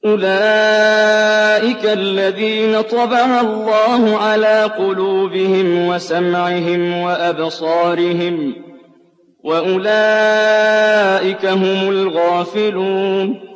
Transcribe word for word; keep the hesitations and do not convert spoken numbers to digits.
أُولَٰئِكَ الَّذِينَ طَبَعَ اللَّهُ عَلَىٰ قُلُوبِهِمْ وَسَمْعِهِمْ وَأَبْصَارِهِمْ ۖ وَأُولَٰئِكَ هُمُ الْغَافِلُونَ